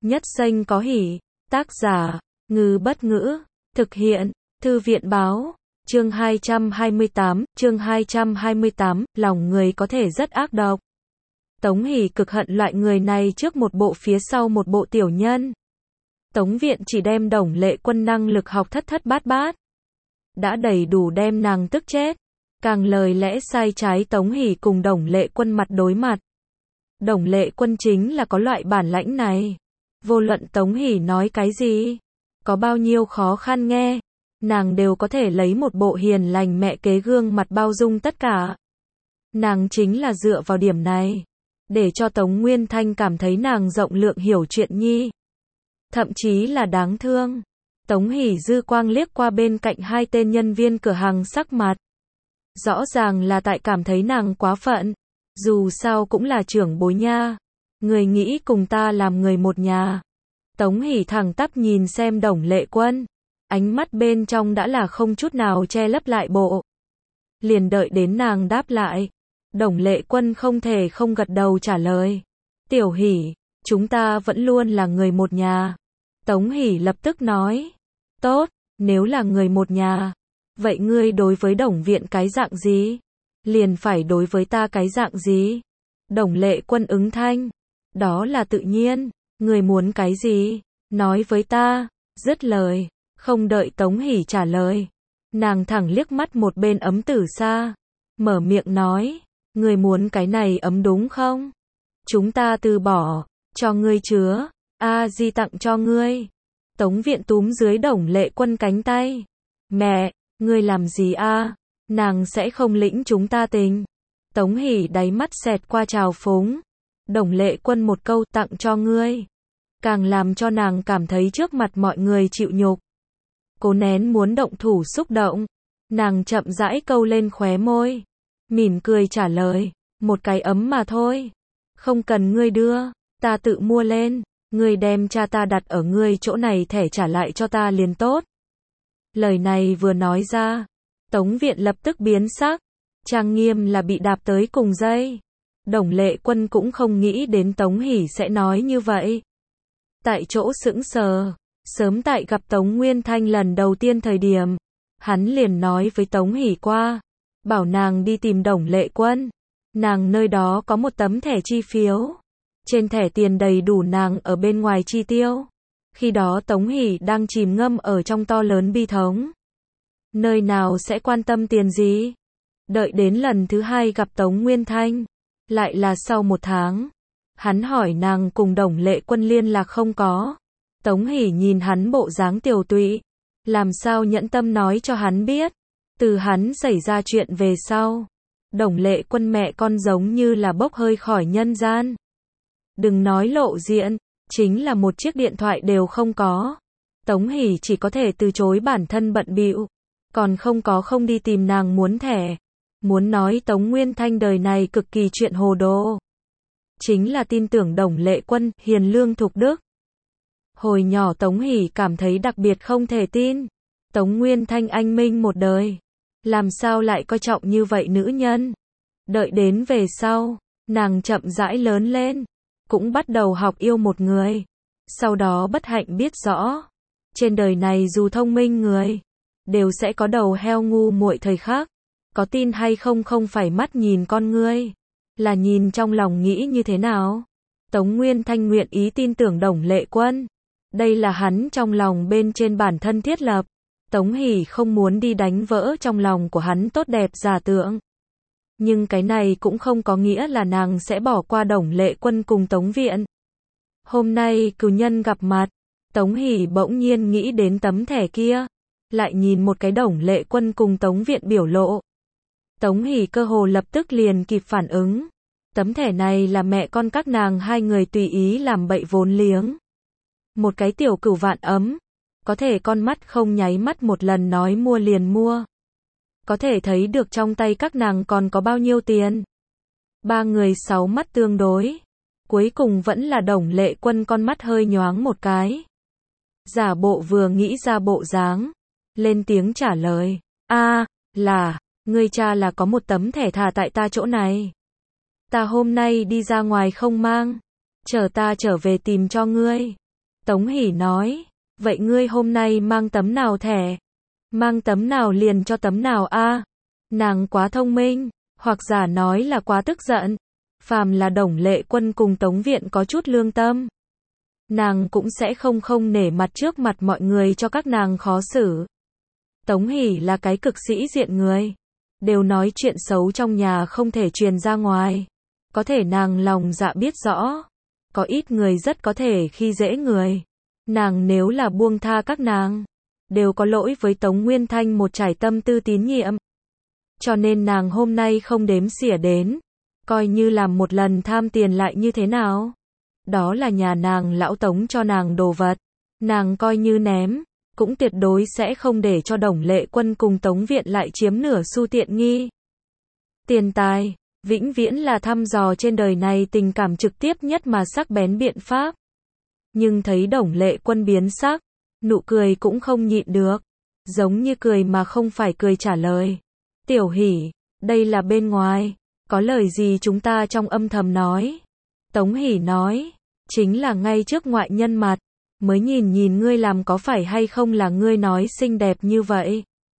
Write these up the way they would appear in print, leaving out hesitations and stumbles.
Nhất danh có hỷ. Tác giả, Ngư Bất Ngữ. Thực hiện, Thư viện Báo. Chương 228, lòng người có thể rất ác độc. Tống Hỷ cực hận loại người này trước một bộ phía sau một bộ tiểu nhân. Tống Viện chỉ đem Đồng Lệ Quân năng lực học thất thất bát bát. Đã đầy đủ đem nàng tức chết. Càng lời lẽ sai trái Tống Hỷ cùng Đồng Lệ Quân mặt đối mặt. Đồng Lệ Quân chính là có loại bản lãnh này. Vô luận Tống Hỷ nói cái gì, có bao nhiêu khó khăn nghe, nàng đều có thể lấy một bộ hiền lành mẹ kế gương mặt bao dung tất cả. Nàng chính là dựa vào điểm này, để cho Tống Nguyên Thanh cảm thấy nàng rộng lượng hiểu chuyện nhi. Thậm chí là đáng thương. Tống Hỷ dư quang liếc qua bên cạnh hai tên nhân viên cửa hàng sắc mặt. Rõ ràng là tại cảm thấy nàng quá phận. Dù sao cũng là trưởng bối nha. Người nghĩ cùng ta làm người một nhà. Tống Hỷ thẳng tắp nhìn xem Đồng Lệ Quân. Ánh mắt bên trong đã là không chút nào che lấp lại bộ. Liền đợi đến nàng đáp lại. Đồng Lệ Quân không thể không gật đầu trả lời. Tiểu Hỷ, chúng ta vẫn luôn là người một nhà. Tống Hỷ lập tức nói. Tốt, nếu là người một nhà. Vậy ngươi đối với Đồng Viện cái dạng gì? Liền phải đối với ta cái dạng gì? Đồng Lệ Quân ứng thanh. Đó là tự nhiên. Ngươi muốn cái gì? Nói với ta. Dứt lời. Không đợi Tống Hỷ trả lời. Nàng thẳng liếc mắt một bên ấm tử sa. Mở miệng nói. Ngươi muốn cái này ấm đúng không? Chúng ta từ bỏ. Cho ngươi chứa. A-di tặng cho ngươi. Tống Viện túm dưới Đồng Lệ Quân cánh tay. Mẹ, ngươi làm gì a? Nàng sẽ không lĩnh chúng ta tình. Tống Hỷ đáy mắt xẹt qua trào phúng. Đồng Lệ Quân một câu tặng cho ngươi. Càng làm cho nàng cảm thấy trước mặt mọi người chịu nhục. Cố nén muốn động thủ xúc động. Nàng chậm rãi câu lên khóe môi. Mỉm cười trả lời. Một cái ấm mà thôi. Không cần ngươi đưa. Ta tự mua lên. Ngươi đem cha ta đặt ở ngươi chỗ này thẻ trả lại cho ta liền tốt. Lời này vừa nói ra. Tống Viện lập tức biến sắc. Trang nghiêm là bị đạp tới cùng dây. Đồng Lệ Quân cũng không nghĩ đến Tống Hỷ sẽ nói như vậy. Tại chỗ sững sờ. Sớm tại gặp Tống Nguyên Thanh lần đầu tiên thời điểm. Hắn liền nói với Tống Hỷ qua. Bảo nàng đi tìm Đồng Lệ Quân. Nàng nơi đó có một tấm thẻ chi phiếu. Trên thẻ tiền đầy đủ nàng ở bên ngoài chi tiêu. Khi đó Tống Hỷ đang chìm ngâm ở trong to lớn bi thống. Nơi nào sẽ quan tâm tiền gì? Đợi đến lần thứ hai gặp Tống Nguyên Thanh. Lại là sau một tháng. Hắn hỏi nàng cùng Đồng Lệ Quân liên lạc không có. Tống Hỷ nhìn hắn bộ dáng tiều tụy. Làm sao nhẫn tâm nói cho hắn biết. Từ hắn xảy ra chuyện về sau. Đồng Lệ Quân mẹ con giống như là bốc hơi khỏi nhân gian. Đừng nói lộ diện. Chính là một chiếc điện thoại đều không có. Tống Hỷ chỉ có thể từ chối bản thân bận bịu. Còn không đi tìm nàng muốn thẻ. Muốn nói Tống Nguyên Thanh đời này cực kỳ chuyện hồ đồ. Chính là tin tưởng Đồng Lệ Quân, hiền lương thục đức. Hồi nhỏ Tống Hỷ cảm thấy đặc biệt không thể tin. Tống Nguyên Thanh anh minh một đời. Làm sao lại coi trọng như vậy nữ nhân? Đợi đến về sau, nàng chậm rãi lớn lên. Cũng bắt đầu học yêu một người. Sau đó bất hạnh biết rõ. Trên đời này dù thông minh người. Đều sẽ có đầu heo ngu muội thời khắc. Có tin hay không không phải mắt nhìn con ngươi. Là nhìn trong lòng nghĩ như thế nào. Tống Nguyên Thanh nguyện ý tin tưởng Đồng Lệ Quân. Đây là hắn trong lòng bên trên bản thân thiết lập. Tống Hỷ không muốn đi đánh vỡ trong lòng của hắn tốt đẹp giả tượng. Nhưng cái này cũng không có nghĩa là nàng sẽ bỏ qua Đồng Lệ Quân cùng Tống Viện. Hôm nay cửu nhân gặp mặt. Tống Hỷ bỗng nhiên nghĩ đến tấm thẻ kia. Lại nhìn một cái Đồng Lệ Quân cùng Tống Viện biểu lộ. Tống Hỷ cơ hồ lập tức liền kịp phản ứng. Tấm thẻ này là mẹ con các nàng hai người tùy ý làm bậy vốn liếng. Một cái tiểu cửu vạn ấm. Có thể con mắt không nháy mắt một lần nói mua liền mua. Có thể thấy được trong tay các nàng còn có bao nhiêu tiền. Ba người sáu mắt tương đối. Cuối cùng vẫn là Đồng Lệ Quân con mắt hơi nhoáng một cái. Giả bộ vừa nghĩ ra bộ dáng. Lên tiếng trả lời. Là, ngươi cha là có một tấm thẻ thà tại ta chỗ này. Ta hôm nay đi ra ngoài không mang. Chờ ta trở về tìm cho ngươi. Tống Hỷ nói, vậy ngươi hôm nay mang tấm nào thẻ? Mang tấm nào liền cho tấm nào a? Nàng quá thông minh, hoặc giả nói là quá tức giận. Phàm là Đồng Lệ Quân cùng Tống Viện có chút lương tâm, nàng cũng sẽ không nể mặt trước mặt mọi người cho các nàng khó xử. Tống Hỷ là cái cực sĩ diện người, đều nói chuyện xấu trong nhà không thể truyền ra ngoài. Có thể nàng lòng dạ biết rõ, có ít người rất có thể khi dễ người. Nàng nếu là buông tha các nàng, đều có lỗi với Tống Nguyên Thanh một trải tâm tư tín nhiệm. Cho nên nàng hôm nay không đếm xỉa đến, coi như làm một lần tham tiền lại như thế nào. Đó là nhà nàng lão Tống cho nàng đồ vật, nàng coi như ném, cũng tuyệt đối sẽ không để cho Đồng Lệ Quân cùng Tống Viện lại chiếm nửa xu tiện nghi. Tiền tài, vĩnh viễn là thăm dò trên đời này tình cảm trực tiếp nhất mà sắc bén biện pháp. Nhưng thấy Đồng Lệ Quân biến sắc, nụ cười cũng không nhịn được, giống như cười mà không phải cười trả lời. Tiểu Hỷ, đây là bên ngoài, có lời gì chúng ta trong âm thầm nói. Tống Hỷ nói, chính là ngay trước ngoại nhân mặt, mới nhìn ngươi làm có phải hay không là ngươi nói xinh đẹp như vậy.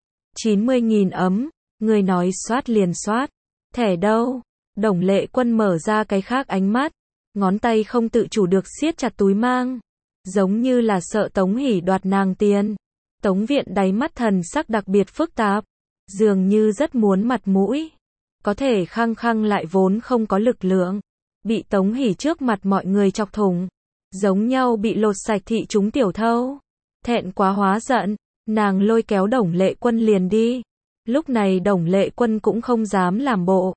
90.000 ấm, ngươi nói soát liền soát, thẻ đâu? Đồng Lệ Quân mở ra cái khác ánh mắt, ngón tay không tự chủ được siết chặt túi mang, giống như là sợ Tống Hỷ đoạt nàng tiền. Tống Viện đáy mắt thần sắc đặc biệt phức tạp, dường như rất muốn mặt mũi, có thể khăng lại vốn không có lực lượng, bị Tống Hỷ trước mặt mọi người chọc thủng, giống nhau bị lột sạch thị chúng tiểu thâu. Thẹn quá hóa giận, nàng lôi kéo Đồng Lệ Quân liền đi. Lúc này Đồng Lệ Quân cũng không dám làm bộ,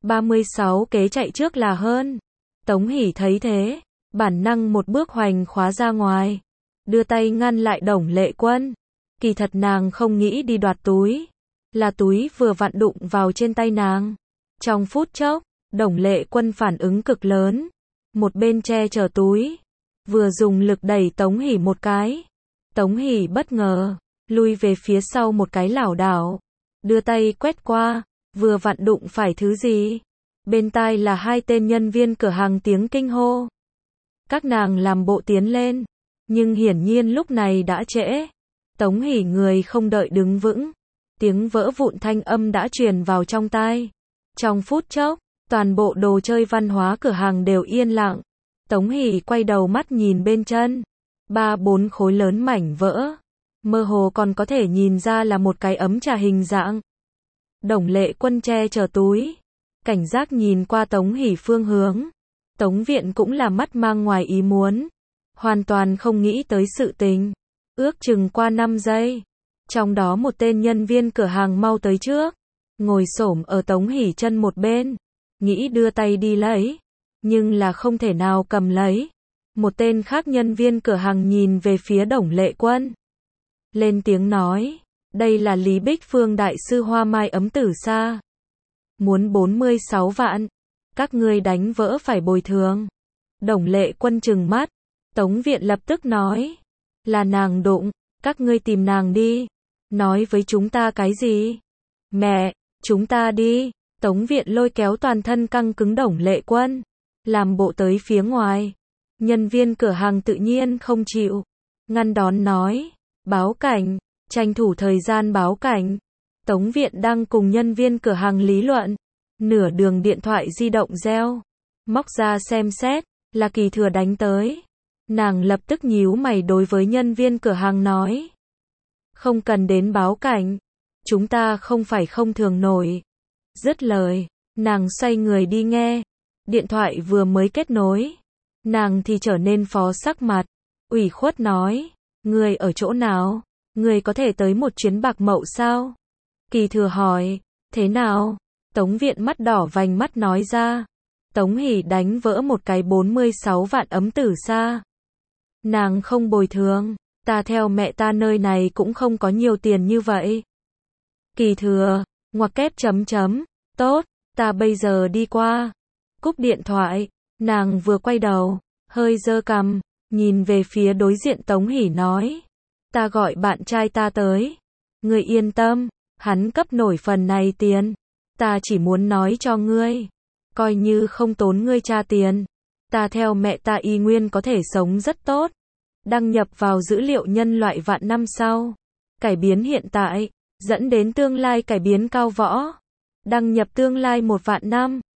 36 kế chạy trước là hơn. Tống Hỷ thấy thế, bản năng một bước hoành khóa ra ngoài, đưa tay ngăn lại Đồng Lệ Quân. Kỳ thật nàng không nghĩ đi đoạt túi, là túi vừa vặn đụng vào trên tay nàng. Trong phút chốc, Đồng Lệ Quân phản ứng cực lớn, một bên che chở túi, vừa dùng lực đẩy Tống Hỷ một cái. Tống Hỷ bất ngờ, lui về phía sau một cái lảo đảo, đưa tay quét qua, vừa vặn đụng phải thứ gì. Bên tai là hai tên nhân viên cửa hàng tiếng kinh hô. Các nàng làm bộ tiến lên, nhưng hiển nhiên lúc này đã trễ. Tống Hỷ người không đợi đứng vững, tiếng vỡ vụn thanh âm đã truyền vào trong tai. Trong phút chốc, toàn bộ đồ chơi văn hóa cửa hàng đều yên lặng. Tống Hỷ quay đầu mắt nhìn bên chân, 3-4 khối lớn mảnh vỡ, mơ hồ còn có thể nhìn ra là một cái ấm trà hình dạng. Đồng Lệ Quân che chở túi, cảnh giác nhìn qua Tống Hỷ phương hướng. Tống Viện cũng là mắt mang ngoài ý muốn, hoàn toàn không nghĩ tới sự tình. Ước chừng qua 5 giây, trong đó một tên nhân viên cửa hàng mau tới trước, ngồi xổm ở Tống Hỷ chân một bên, nghĩ đưa tay đi lấy, nhưng là không thể nào cầm lấy. Một tên khác nhân viên cửa hàng nhìn về phía Đồng Lệ Quân, lên tiếng nói, đây là Lý Bích Phương đại sư hoa mai ấm tử sa, muốn 46 vạn, các ngươi đánh vỡ phải bồi thường. Đồng Lệ Quân trừng mắt, Tống Viện lập tức nói, là nàng đụng, các ngươi tìm nàng đi, nói với chúng ta cái gì? Mẹ, chúng ta đi. Tống Viện lôi kéo toàn thân căng cứng Đồng Lệ Quân, làm bộ tới phía ngoài. Nhân viên cửa hàng tự nhiên không chịu, ngăn đón nói, báo cảnh, tranh thủ thời gian báo cảnh. Tống Viện đang cùng nhân viên cửa hàng lý luận, nửa đường điện thoại di động reo, móc ra xem xét, là Kỳ Thừa đánh tới. Nàng lập tức nhíu mày đối với nhân viên cửa hàng nói, không cần đến báo cảnh, chúng ta không phải không thường nổi. Dứt lời, nàng xoay người đi nghe, điện thoại vừa mới kết nối, nàng thì trở nên phó sắc mặt, ủy khuất nói, người ở chỗ nào, người có thể tới một chuyến Bạc Mậu sao? Kỳ Thừa hỏi, thế nào? Tống Viện mắt đỏ vành mắt nói ra, Tống Hỷ đánh vỡ một cái 46 vạn ấm tử sa. Nàng không bồi thường, ta theo mẹ ta nơi này cũng không có nhiều tiền như vậy. Kỳ Thừa, ngoặc kép chấm chấm, tốt, ta bây giờ đi qua. Cúp điện thoại, nàng vừa quay đầu, hơi giơ cằm, nhìn về phía đối diện Tống Hỷ nói, ta gọi bạn trai ta tới. Ngươi yên tâm, hắn cấp nổi phần này tiền. Ta chỉ muốn nói cho ngươi, coi như không tốn ngươi tra tiền, ta theo mẹ ta y nguyên có thể sống rất tốt. Đăng nhập vào dữ liệu nhân loại vạn năm sau. Cải biến hiện tại, dẫn đến tương lai cải biến cao võ. Đăng nhập tương lai 1 vạn năm.